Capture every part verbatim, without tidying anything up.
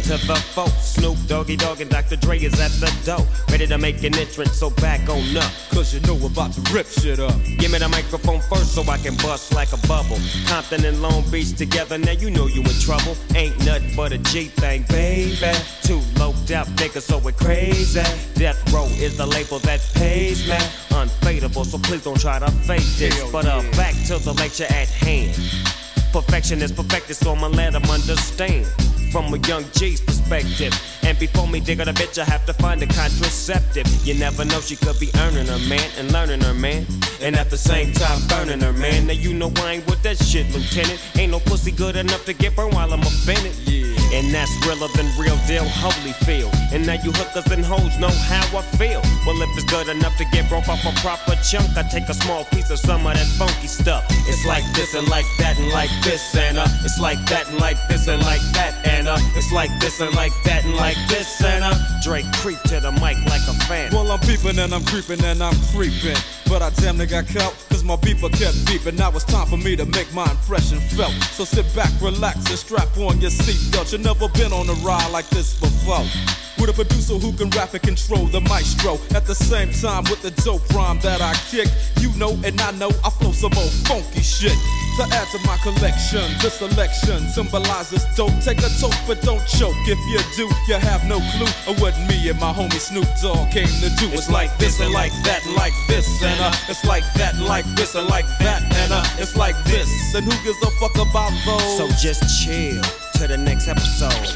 to the folk. Snoop, Doggy Dogg, and Doctor Dre is at the door, ready to make an entrance, so back on up. Cause you know we're about to rip shit up. Give me the microphone first so I can bust like a bubble. Compton and Long Beach together, now you know you in trouble. Ain't nothing but a G thing, baby. Too loped out niggas, so we're crazy. Death Row is the label that pays me. Unfadable, so please don't try to fake this. Hell but uh, yeah. back to the lecture at hand. Perfection is perfected, so I'ma let them understand from a young G's perspective. And before me dig on a bitch, I have to find a contraceptive. You never know, she could be earning her man and learning her man, and at the same time burning her man. Now you know I ain't with that shit, Lieutenant. Ain't no pussy good enough to get burned while I'm offended. Yeah. And that's realer than real deal Holyfield. And now you hookers and hoes know how I feel. Well, if it's good enough to get broke off a proper chunk, I take a small piece of some of that funky stuff. It's like this and like that and like this and uh, it's like that and like this and like that and uh, it's like this and like that and like this and uh, Drake creep to the mic like a fan. Well, I'm peeping and I'm creeping and I'm creeping, but I damn near got caught, cause my beeper kept beeping. Now it's time for me to make my impression felt. So sit back, relax, and strap on your seatbelt. You've never been on a ride like this before, with a producer who can rap and control the maestro. At the same time with the dope rhyme that I kick, you know and I know I flow some old funky shit. To add to my collection, this selection symbolizes dope. Take a toke but don't choke. If you do, you have no clue of what me and my homie Snoop Dogg came to do. It's like this and like that and like this and uh, it's like that and like this and like that and uh, it's like this. And who gives a fuck about those? So just chill to the next episode.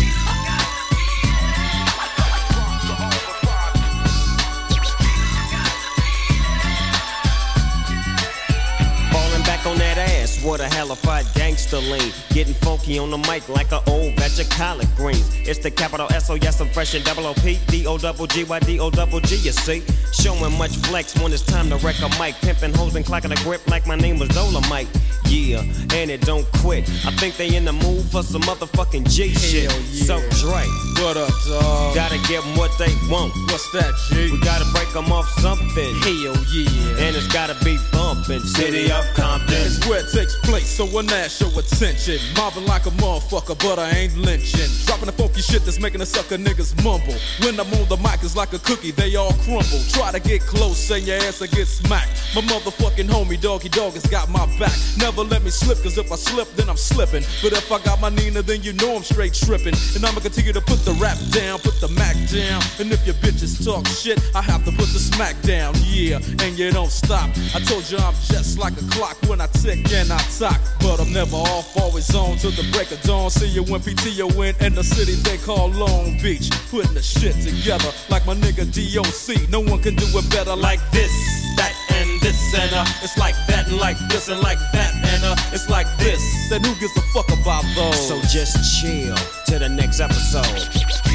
On that ass, what a hellified gangster lean. Getting funky on the mic like an old batch of collard greens. It's the capital S O, yes, I'm fresh and double O P. D O double G Y D O double G, you see. Showing much flex when it's time to wreck a mic. Pimping hoes and clocking a grip like my name was Dolomite. Yeah, and it don't quit. I think they in the mood for some motherfucking G shit. Yeah. So Dre, what up, dog? gotta give them what they want. What's that, G? We gotta break them off something. Hell yeah. And it's gotta be bumpin'. City of Compton. It's where it takes place, so when that show attention. Mobbing like a motherfucker, but I ain't lynching. Dropping the funky shit that's making the sucker niggas mumble. When I'm on the mic, it's like a cookie, they all crumble. Try to get close, and your ass will get smacked. My motherfucking homie, Doggy Dogg, has got my back. Never let me slip, cause if I slip, then I'm slipping. But if I got my Nina, then you know I'm straight tripping. And I'ma continue to put the rap down, put the Mac down. And if your bitches talk shit, I have to put the smack down. Yeah, and you don't stop. I told you I'm just like a clock when I tick and I talk. But I'm never off, always on till the break of dawn. See you when P T O in in the city they call Long Beach. Putting the shit together like my nigga D O C. No one can do it better like this, that, and this, and uh, it's like that, and like this, and like that, and uh, it's like this. Then who gives a fuck about those? So just chill to the next episode.